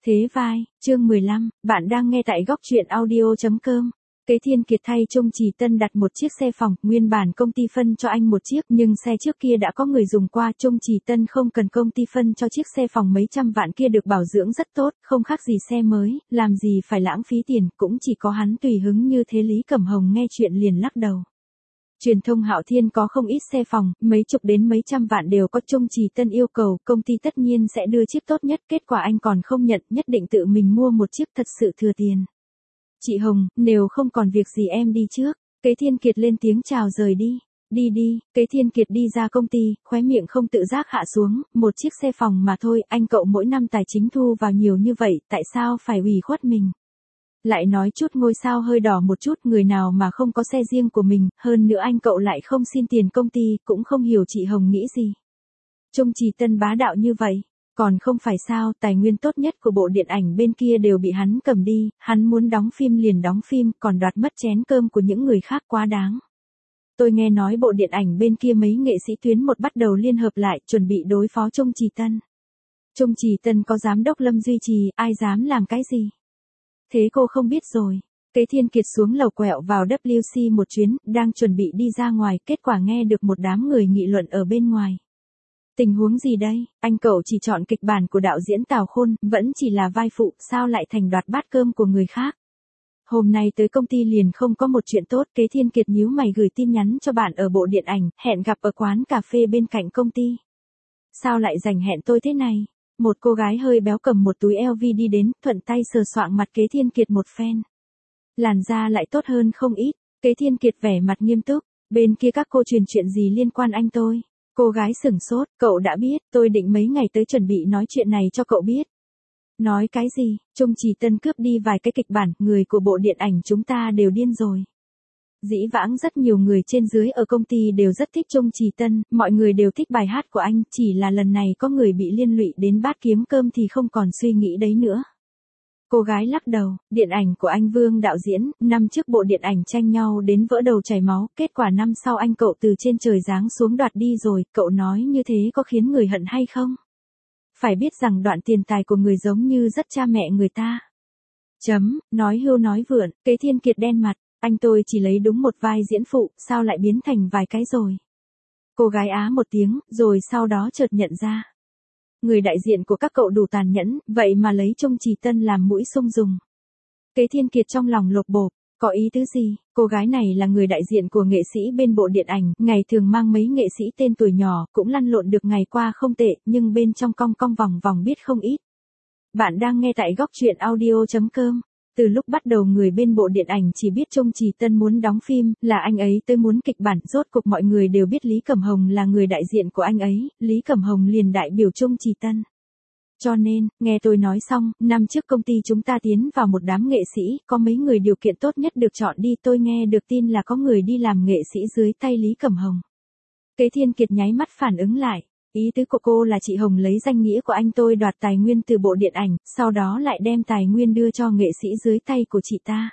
Thế vai, chương 15, bạn đang nghe tại góc truyện audio.com. Kế Thiên Kiệt thay Chung Trì Tân đặt một chiếc xe phòng, nguyên bản công ty phân cho anh một chiếc nhưng xe trước kia đã có người dùng qua. Chung Trì Tân không cần công ty phân cho chiếc xe phòng mấy trăm vạn kia được bảo dưỡng rất tốt, không khác gì xe mới, làm gì phải lãng phí tiền, cũng chỉ có hắn tùy hứng như thế. Lý Cẩm Hồng nghe chuyện liền lắc đầu. Truyền thông Hạo Thiên có không ít xe phòng, mấy chục đến mấy trăm vạn đều có. Chung Trì Tân yêu cầu, công ty tất nhiên sẽ đưa chiếc tốt nhất, kết quả anh còn không nhận, nhất định tự mình mua một chiếc, thật sự thừa tiền. Chị Hồng, nếu không còn việc gì em đi trước. Kế Thiên Kiệt lên tiếng chào rời đi. Đi đi, Kế Thiên Kiệt đi ra công ty, khóe miệng không tự giác hạ xuống, một chiếc xe phòng mà thôi, anh cậu mỗi năm tài chính thu vào nhiều như vậy, tại sao phải ủy khuất mình? Lại nói chút ngôi sao hơi đỏ một chút, người nào mà không có xe riêng của mình, hơn nữa anh cậu lại không xin tiền công ty, cũng không hiểu chị Hồng nghĩ gì. Chung Trì Tân bá đạo như vậy, còn không phải sao, tài nguyên tốt nhất của bộ điện ảnh bên kia đều bị hắn cầm đi, hắn muốn đóng phim liền đóng phim, còn đoạt mất chén cơm của những người khác quá đáng. Tôi nghe nói bộ điện ảnh bên kia mấy nghệ sĩ tuyến một bắt đầu liên hợp lại, chuẩn bị đối phó Chung Trì Tân. Chung Trì Tân có giám đốc Lâm duy trì, ai dám làm cái gì? Thế cô không biết rồi. Kế Thiên Kiệt xuống lầu quẹo vào WC một chuyến, đang chuẩn bị đi ra ngoài, kết quả nghe được một đám người nghị luận ở bên ngoài. Tình huống gì đây, anh cậu chỉ chọn kịch bản của đạo diễn Tào Khôn, vẫn chỉ là vai phụ, sao lại thành đoạt bát cơm của người khác? Hôm nay tới công ty liền không có một chuyện tốt. Kế Thiên Kiệt nhíu mày gửi tin nhắn cho bạn ở bộ điện ảnh, hẹn gặp ở quán cà phê bên cạnh công ty. Sao lại rảnh hẹn tôi thế này? Một cô gái hơi béo cầm một túi LV đi đến, thuận tay sờ soạng mặt Kế Thiên Kiệt một phen. Làn da lại tốt hơn không ít. Kế Thiên Kiệt vẻ mặt nghiêm túc, bên kia các cô truyền chuyện gì liên quan anh tôi? Cô gái sửng sốt, cậu đã biết, tôi định mấy ngày tới chuẩn bị nói chuyện này cho cậu biết. Nói cái gì? Chung Trì Tân cướp đi vài cái kịch bản, người của bộ điện ảnh chúng ta đều điên rồi. Dĩ vãng rất nhiều người trên dưới ở công ty đều rất thích Chung Trì Tân, mọi người đều thích bài hát của anh, chỉ là lần này có người bị liên lụy đến bát kiếm cơm thì không còn suy nghĩ đấy nữa. Cô gái lắc đầu, điện ảnh của anh Vương đạo diễn, năm trước bộ điện ảnh tranh nhau đến vỡ đầu chảy máu, kết quả năm sau anh cậu từ trên trời giáng xuống đoạt đi rồi, cậu nói như thế có khiến người hận hay không? Phải biết rằng đoạn tiền tài của người giống như rất cha mẹ người ta. Nói hưu nói vượn, Kế Thiên Kiệt đen mặt, anh tôi chỉ lấy đúng một vai diễn phụ, sao lại biến thành vài cái rồi? Cô gái á một tiếng, rồi sau đó chợt nhận ra. Người đại diện của các cậu đủ tàn nhẫn, vậy mà lấy Chung Trì Tân làm mũi xông dùng. Kế Thiên Kiệt trong lòng lột bột, có ý tứ gì? Cô gái này là người đại diện của nghệ sĩ bên bộ điện ảnh, ngày thường mang mấy nghệ sĩ tên tuổi nhỏ, cũng lăn lộn được ngày qua không tệ, nhưng bên trong cong cong vòng vòng biết không ít. Bạn đang nghe tại góc truyện audio.com. Từ lúc bắt đầu người bên bộ điện ảnh chỉ biết Chung Trì Tân muốn đóng phim, là anh ấy tới muốn kịch bản, rốt cục mọi người đều biết Lý Cẩm Hồng là người đại diện của anh ấy, Lý Cẩm Hồng liền đại biểu Chung Trì Tân. Cho nên, nghe tôi nói xong, năm trước công ty chúng ta tiến vào một đám nghệ sĩ, có mấy người điều kiện tốt nhất được chọn đi, tôi nghe được tin là có người đi làm nghệ sĩ dưới tay Lý Cẩm Hồng. Kế Thiên Kiệt nháy mắt phản ứng lại. Ý tứ của cô là chị Hồng lấy danh nghĩa của anh tôi đoạt tài nguyên từ bộ điện ảnh, sau đó lại đem tài nguyên đưa cho nghệ sĩ dưới tay của chị ta.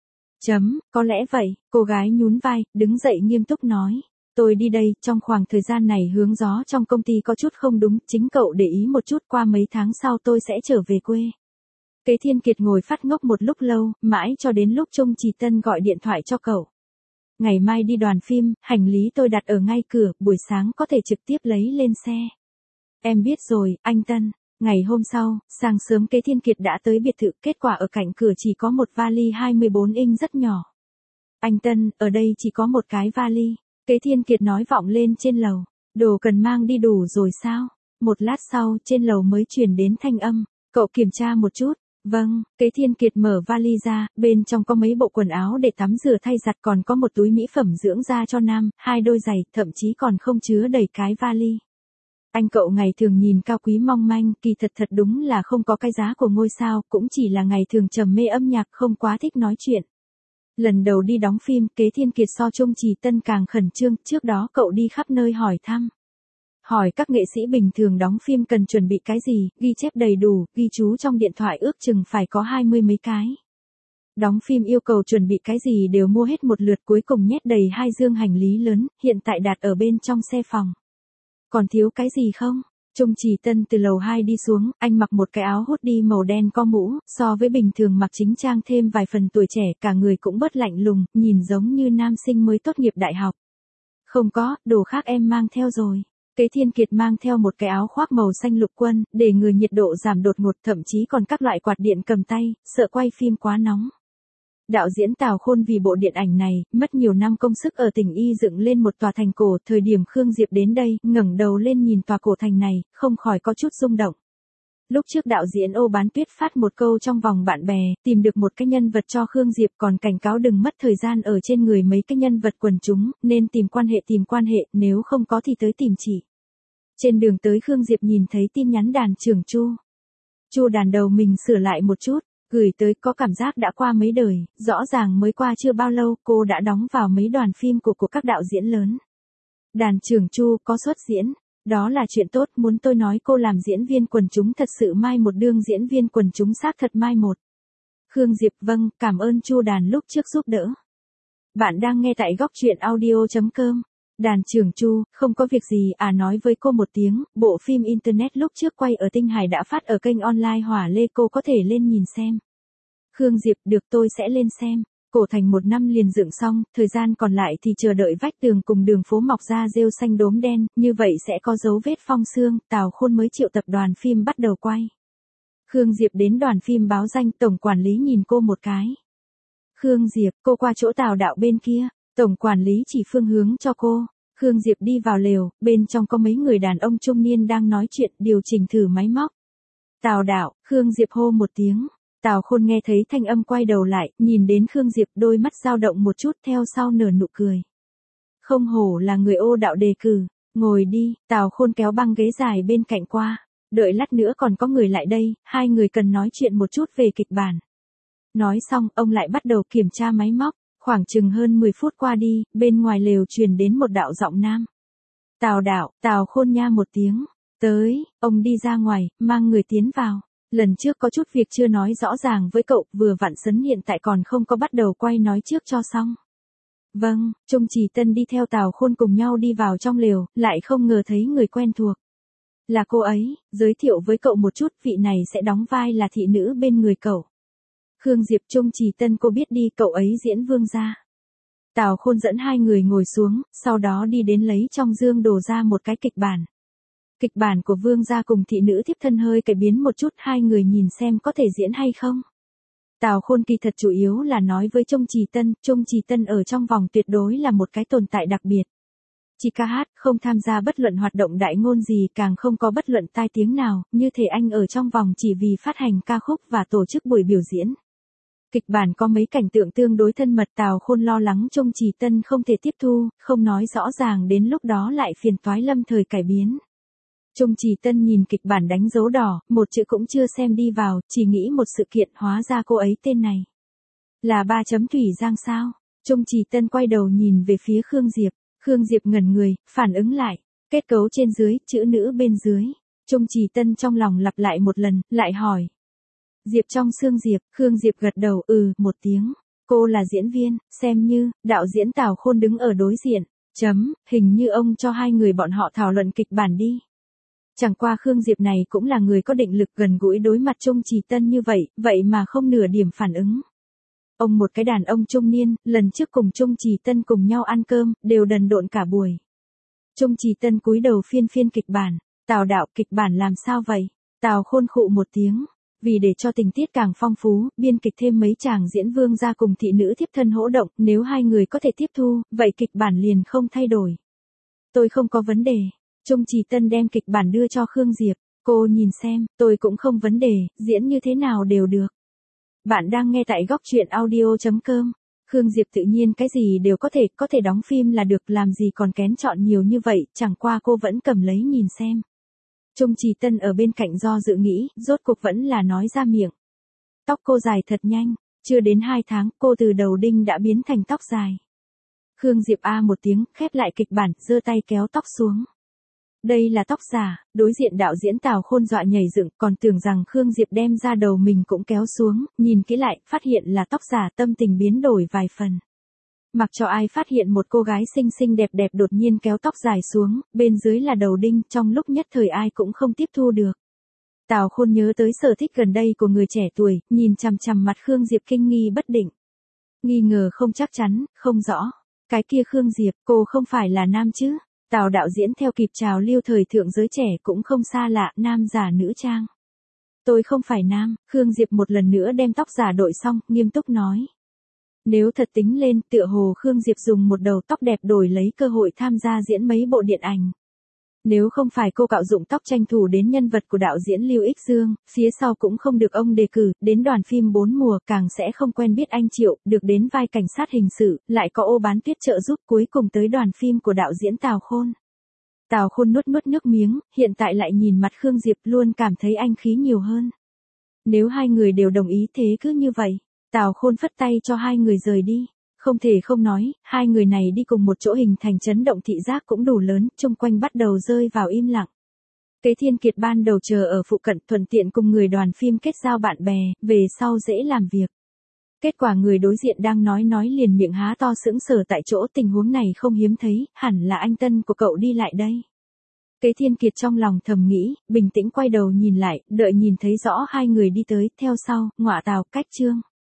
Có lẽ vậy, cô gái nhún vai, đứng dậy nghiêm túc nói. Tôi đi đây, trong khoảng thời gian này hướng gió trong công ty có chút không đúng, chính cậu để ý một chút, qua mấy tháng sau tôi sẽ trở về quê. Kế Thiên Kiệt ngồi phát ngốc một lúc lâu, mãi cho đến lúc Chung Trì Tân gọi điện thoại cho cậu. Ngày mai đi đoàn phim, hành lý tôi đặt ở ngay cửa, buổi sáng có thể trực tiếp lấy lên xe. Em biết rồi, anh Tân. Ngày hôm sau, sáng sớm Kế Thiên Kiệt đã tới biệt thự, kết quả ở cạnh cửa chỉ có một vali 24 inch rất nhỏ. Anh Tân, ở đây chỉ có một cái vali. Kế Thiên Kiệt nói vọng lên trên lầu. Đồ cần mang đi đủ rồi sao? Một lát sau, trên lầu mới truyền đến thanh âm. Cậu kiểm tra một chút. Vâng, Kế Thiên Kiệt mở vali ra, bên trong có mấy bộ quần áo để tắm rửa thay giặt, còn có một túi mỹ phẩm dưỡng da cho nam, 2 đôi giày, thậm chí còn không chứa đầy cái vali. Anh cậu ngày thường nhìn cao quý mong manh, kỳ thật đúng là không có cái giá của ngôi sao, cũng chỉ là ngày thường trầm mê âm nhạc, không quá thích nói chuyện. Lần đầu đi đóng phim, Kế Thiên Kiệt so Chung Trì Tân càng khẩn trương, trước đó cậu đi khắp nơi hỏi thăm. Hỏi các nghệ sĩ bình thường đóng phim cần chuẩn bị cái gì, ghi chép đầy đủ, ghi chú trong điện thoại ước chừng phải có 20 mấy cái. Đóng phim yêu cầu chuẩn bị cái gì đều mua hết một lượt, cuối cùng nhét đầy 2 dương hành lý lớn, hiện tại đặt ở bên trong xe phòng. Còn thiếu cái gì không? Trung Trì Tân từ lầu 2 đi xuống, anh mặc một cái áo hoodie màu đen có mũ, so với bình thường mặc chính trang thêm vài phần tuổi trẻ, cả người cũng bớt lạnh lùng, nhìn giống như nam sinh mới tốt nghiệp đại học. Không có, đồ khác em mang theo rồi. Kế Thiên Kiệt mang theo một cái áo khoác màu xanh lục quân, để người nhiệt độ giảm đột ngột, thậm chí còn các loại quạt điện cầm tay, sợ quay phim quá nóng. Đạo diễn Tào Khôn vì bộ điện ảnh này, mất nhiều năm công sức ở tỉnh Y dựng lên một tòa thành cổ, thời điểm Khương Diệp đến đây, ngẩng đầu lên nhìn tòa cổ thành này, không khỏi có chút rung động. Lúc trước đạo diễn Ô Bán Tuyết phát một câu trong vòng bạn bè, tìm được một cái nhân vật cho Khương Diệp, còn cảnh cáo đừng mất thời gian ở trên người mấy cái nhân vật quần chúng, nên tìm quan hệ, nếu không có thì tới tìm chị. Trên đường tới Khương Diệp nhìn thấy tin nhắn đàn trưởng Chu đàn đầu mình sửa lại một chút, gửi tới, có cảm giác đã qua mấy đời, rõ ràng mới qua chưa bao lâu cô đã đóng vào mấy đoàn phim của các đạo diễn lớn. Đàn trưởng Chu có xuất diễn, đó là chuyện tốt, muốn tôi nói cô làm diễn viên quần chúng thật sự mai một, đương diễn viên quần chúng xác thật mai một. Khương Diệp: vâng, cảm ơn Chu đàn lúc trước giúp đỡ. Bạn đang nghe tại góc truyện audio.com. Đàn trưởng Chu: không có việc gì, nói với cô một tiếng, bộ phim internet lúc trước quay ở Tinh Hải đã phát ở kênh online Hỏa Lê, cô có thể lên nhìn xem. Khương Diệp: được, tôi sẽ lên xem. Cổ thành 1 năm liền dựng xong, thời gian còn lại thì chờ đợi vách tường cùng đường phố mọc ra rêu xanh đốm đen, như vậy sẽ có dấu vết phong sương, Tào Khôn mới triệu tập đoàn phim bắt đầu quay. Khương Diệp đến đoàn phim báo danh, tổng quản lý nhìn cô một cái. Khương Diệp: cô qua chỗ Tào đạo bên kia. Tổng quản lý chỉ phương hướng cho cô. Khương Diệp đi vào lều, bên trong có mấy người đàn ông trung niên đang nói chuyện, điều chỉnh thử máy móc. Tào đạo, Khương Diệp hô một tiếng. Tào Khôn nghe thấy thanh âm quay đầu lại, nhìn đến Khương Diệp, đôi mắt dao động một chút, theo sau nở nụ cười. Không hổ là người Ô đạo đề cử, ngồi đi. Tào Khôn kéo băng ghế dài bên cạnh qua. Đợi lát nữa còn có người lại đây, hai người cần nói chuyện một chút về kịch bản. Nói xong, ông lại bắt đầu kiểm tra máy móc. Khoảng chừng hơn 10 phút qua đi, bên ngoài lều truyền đến một đạo giọng nam. Tào đạo. Tào Khôn nha một tiếng. Tới, ông đi ra ngoài, mang người tiến vào. Lần trước có chút việc chưa nói rõ ràng với cậu, vừa vặn Sấn hiện tại còn không có bắt đầu quay, nói trước cho xong. Vâng. Trung Trì Tân đi theo Tào Khôn cùng nhau đi vào trong lều, lại không ngờ thấy người quen thuộc. Là cô ấy, giới thiệu với cậu một chút, vị này sẽ đóng vai là thị nữ bên người cậu. Khương Diệp: Trung Trì Tân cô biết đi, cậu ấy diễn Vương gia. Tào Khôn dẫn hai người ngồi xuống, sau đó đi đến lấy trong dương đồ ra một cái kịch bản. Kịch bản của Vương gia cùng thị nữ thiếp thân hơi cải biến một chút, hai người nhìn xem có thể diễn hay không. Tào Khôn kỳ thật chủ yếu là nói với Trung Trì Tân ở trong vòng tuyệt đối là một cái tồn tại đặc biệt. Chỉ ca hát, không tham gia bất luận hoạt động đại ngôn gì, càng không có bất luận tai tiếng nào, như thể anh ở trong vòng chỉ vì phát hành ca khúc và tổ chức buổi biểu diễn. Kịch bản có mấy cảnh tượng tương đối thân mật, Tào Khôn lo lắng Trung Trì Tân không thể tiếp thu, không nói rõ ràng đến lúc đó lại phiền toái lâm thời cải biến. Trung Trì Tân nhìn kịch bản đánh dấu đỏ, một chữ cũng chưa xem đi vào, chỉ nghĩ một sự kiện, hóa ra cô ấy tên này là Thủy Giang sao? Trung Trì Tân quay đầu nhìn về phía Khương Diệp. Khương Diệp ngẩn người, phản ứng lại. Kết cấu trên dưới, chữ nữ bên dưới. Trung Trì Tân trong lòng lặp lại một lần, lại hỏi. Diệp trong xương Diệp. Khương Diệp gật đầu, một tiếng. Cô là diễn viên, xem như. Đạo diễn Tào Khôn đứng ở đối diện. Hình như ông cho hai người bọn họ thảo luận kịch bản đi. Chẳng qua Khương Diệp này cũng là người có định lực, gần gũi đối mặt Trung Trì Tân như vậy mà không nửa điểm phản ứng. Ông một cái đàn ông trung niên, lần trước cùng Trung Trì Tân cùng nhau ăn cơm, đều đần độn cả buổi. Trung Trì Tân cúi đầu phiên kịch bản. Tào đạo, kịch bản làm sao vậy? Tào Khôn khụ một tiếng. Vì để cho tình tiết càng phong phú, biên kịch thêm mấy chàng diễn vương gia cùng thị nữ thiếp thân hỗ động, nếu hai người có thể tiếp thu, vậy kịch bản liền không thay đổi. Tôi không có vấn đề. Trung Trì Tân đem kịch bản đưa cho Khương Diệp. Cô nhìn xem, tôi cũng không vấn đề, diễn như thế nào đều được. Bạn đang nghe tại góc truyện audio.com. Khương Diệp tự nhiên cái gì đều có thể đóng phim là được, làm gì còn kén chọn nhiều như vậy, chẳng qua cô vẫn cầm lấy nhìn xem. Trung Trì Tân ở bên cạnh do dự nghĩ, rốt cuộc vẫn là nói ra miệng. Tóc cô dài thật nhanh, chưa đến 2 tháng, cô từ đầu đinh đã biến thành tóc dài. Khương Diệp một tiếng, khép lại kịch bản, giơ tay kéo tóc xuống. Đây là tóc giả. Đối diện đạo diễn Tào Khôn dọa nhảy dựng, còn tưởng rằng Khương Diệp đem ra đầu mình cũng kéo xuống, nhìn kỹ lại, phát hiện là tóc giả, tâm tình biến đổi vài phần. mặc cho ai phát hiện một cô gái xinh xinh đẹp đẹp đột nhiên kéo tóc dài xuống, bên dưới là đầu đinh, trong lúc nhất thời ai cũng không tiếp thu được. Tào Khôn nhớ tới sở thích gần đây của người trẻ tuổi, nhìn chằm chằm mặt Khương Diệp kinh nghi bất định. Nghi ngờ không chắc chắn, không rõ. Cái kia Khương Diệp, cô không phải là nam chứ? Tào đạo diễn theo kịp trào lưu thời thượng giới trẻ cũng không xa lạ, nam giả nữ trang. Tôi không phải nam, Khương Diệp một lần nữa đem tóc giả đội xong, nghiêm túc nói. Nếu thật tính lên, tựa hồ Khương Diệp dùng một đầu tóc đẹp đổi lấy cơ hội tham gia diễn mấy bộ điện ảnh. Nếu không phải cô cạo dụng tóc tranh thủ đến nhân vật của đạo diễn Lưu Ích Dương, phía sau cũng không được ông đề cử, đến đoàn phim 4 mùa càng sẽ không quen biết anh Triệu, được đến vai cảnh sát hình sự, lại có Ô Bán Tuyết trợ giúp cuối cùng tới đoàn phim của đạo diễn Tào Khôn. Tào Khôn nuốt nuốt nước miếng, hiện tại lại nhìn mặt Khương Diệp luôn cảm thấy anh khí nhiều hơn. Nếu hai người đều đồng ý thế cứ như vậy, Tào Khôn phất tay cho hai người rời đi. Không thể không nói, hai người này đi cùng một chỗ hình thành chấn động thị giác cũng đủ lớn, chung quanh bắt đầu rơi vào im lặng. Kế Thiên Kiệt ban đầu chờ ở phụ cận thuận tiện cùng người đoàn phim kết giao bạn bè, về sau dễ làm việc. Kết quả người đối diện đang nói liền miệng há to sững sờ tại chỗ, tình huống này không hiếm thấy, hẳn là anh tân của cậu đi lại đây. Kế Thiên Kiệt trong lòng thầm nghĩ, bình tĩnh quay đầu nhìn lại, đợi nhìn thấy rõ hai người đi tới, theo sau, ngọa Tào cách Trương.